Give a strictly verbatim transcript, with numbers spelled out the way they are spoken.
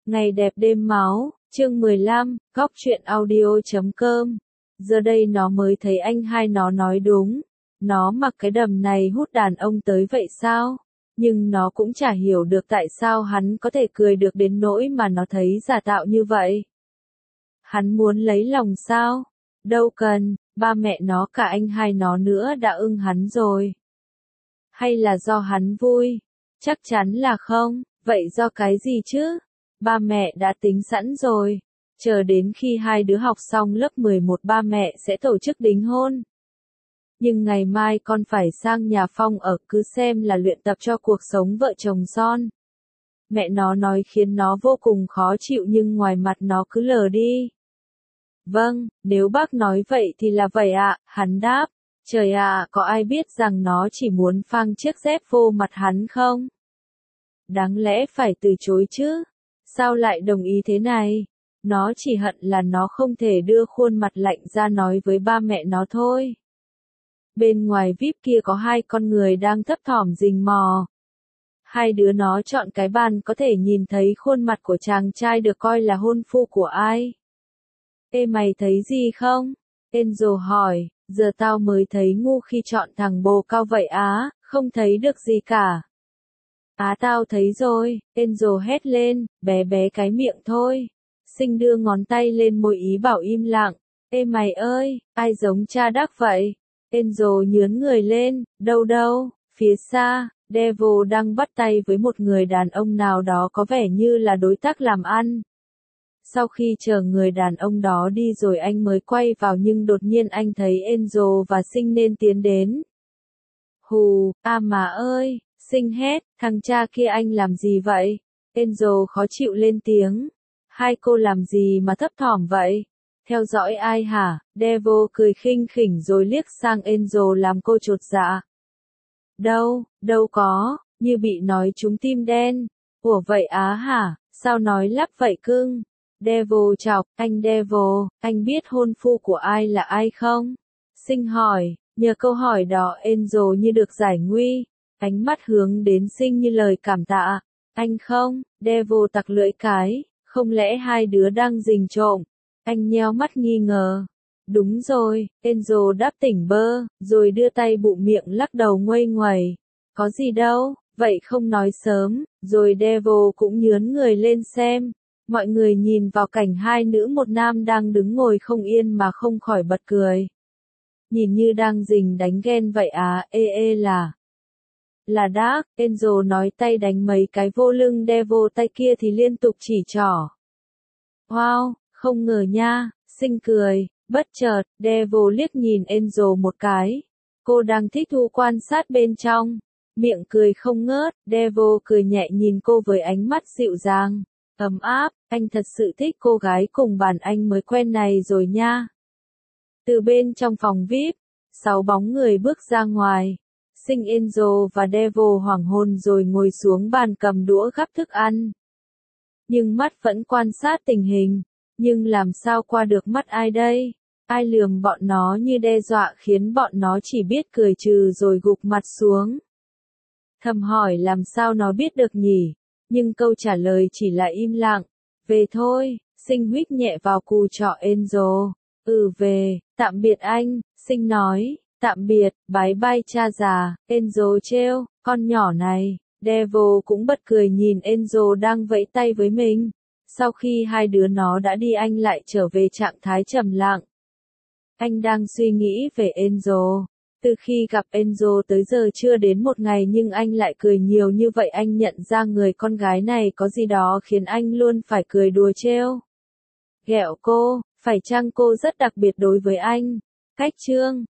Ngày đẹp đêm máu, chương mười lăm, góc truyện audio chấm com. Giờ đây nó mới thấy anh hai nó nói đúng. Nó mặc cái đầm này hút đàn ông tới vậy sao? Nhưng nó cũng chả hiểu được tại sao hắn có thể cười được đến nỗi mà nó thấy giả tạo như vậy. Hắn muốn lấy lòng sao? Đâu cần, ba mẹ nó cả anh hai nó nữa đã ưng hắn rồi. Hay là do hắn vui? Chắc chắn là không, vậy do cái gì chứ? Ba mẹ đã tính sẵn rồi. Chờ đến khi hai đứa học xong lớp mười một ba mẹ sẽ tổ chức đính hôn. Nhưng ngày mai con phải sang nhà Phong ở cứ xem là luyện tập cho cuộc sống vợ chồng son. Mẹ nó nói khiến nó vô cùng khó chịu nhưng ngoài mặt nó cứ lờ đi. Vâng, nếu bác nói vậy thì là vậy ạ, hắn đáp. Trời ạ, có ai biết rằng nó chỉ muốn phang chiếc dép vô mặt hắn không? Đáng lẽ phải từ chối chứ? Sao lại đồng ý thế này? Nó chỉ hận là nó không thể đưa khuôn mặt lạnh ra nói với ba mẹ nó thôi. Bên ngoài víp kia có hai con người đang thấp thỏm rình mò. Hai đứa nó chọn cái bàn có thể nhìn thấy khuôn mặt của chàng trai được coi là hôn phu của ai. Ê mày thấy gì không? Enzo hỏi, giờ tao mới thấy ngu khi chọn thằng bồ cao vậy á, không thấy được gì cả. Á tao thấy rồi, Enzo hét lên, bé bé cái miệng thôi. Sinh đưa ngón tay lên môi ý bảo im lặng. Ê mày ơi, ai giống cha đắc vậy? Enzo nhướn người lên, đâu đâu, phía xa, Devil đang bắt tay với một người đàn ông nào đó có vẻ như là đối tác làm ăn. Sau khi chờ người đàn ông đó đi rồi anh mới quay vào nhưng đột nhiên anh thấy Enzo và Sinh nên tiến đến. Hù, à mà ơi, Sinh hét, thằng cha kia anh làm gì vậy? Enzo khó chịu lên tiếng. Hai cô làm gì mà thấp thỏm vậy? Theo dõi ai hả? Devil cười khinh khỉnh rồi liếc sang Enzo làm cô chột dạ. Đâu, đâu có, như bị nói trúng tim đen. Ủa vậy á hả? Sao nói lắp vậy cưng? Devil chọc, anh Devil, anh biết hôn phu của ai là ai không? Sinh hỏi, nhờ câu hỏi đó Enzo như được giải nguy. Ánh mắt hướng đến Sinh như lời cảm tạ. Anh không, Devil tặc lưỡi cái. Không lẽ hai đứa đang rình trộm? Anh nheo mắt nghi ngờ. Đúng rồi, Enzo đáp tỉnh bơ, rồi đưa tay bụm miệng lắc đầu nguây nguẩy. Có gì đâu, vậy không nói sớm, rồi Devil cũng nhướn người lên xem. Mọi người nhìn vào cảnh hai nữ một nam đang đứng ngồi không yên mà không khỏi bật cười. Nhìn như đang rình đánh ghen vậy à, ê ê là... Là Dark, Enzo nói tay đánh mấy cái vô lưng Devil tay kia thì liên tục chỉ trỏ. Wow, không ngờ nha, Sinh cười, bất chợt, Devil liếc nhìn Enzo một cái. Cô đang thích thú quan sát bên trong, miệng cười không ngớt, Devil cười nhẹ nhìn cô với ánh mắt dịu dàng, ấm áp, anh thật sự thích cô gái cùng bàn anh mới quen này rồi nha. Từ bên trong phòng vi ai pi, sáu bóng người bước ra ngoài. Sinh Enzo và Devil hoảng hồn rồi ngồi xuống bàn cầm đũa gắp thức ăn. Nhưng mắt vẫn quan sát tình hình. Nhưng làm sao qua được mắt ai đây? Ai lườm bọn nó như đe dọa khiến bọn nó chỉ biết cười trừ rồi gục mặt xuống. Thầm hỏi làm sao nó biết được nhỉ? Nhưng câu trả lời chỉ là im lặng. Về thôi, Sinh huýt nhẹ vào cù trọ Enzo. Ừ về, tạm biệt anh, Sinh nói. Tạm biệt, bái bai cha già, Enzo trêu, con nhỏ này. Devil cũng bật cười nhìn Enzo đang vẫy tay với mình. Sau khi hai đứa nó đã đi anh lại trở về trạng thái trầm lặng. Anh đang suy nghĩ về Enzo. Từ khi gặp Enzo tới giờ chưa đến một ngày nhưng anh lại cười nhiều như vậy anh nhận ra người con gái này có gì đó khiến anh luôn phải cười đùa trêu. Ghẹo cô, phải chăng cô rất đặc biệt đối với anh? Cách chương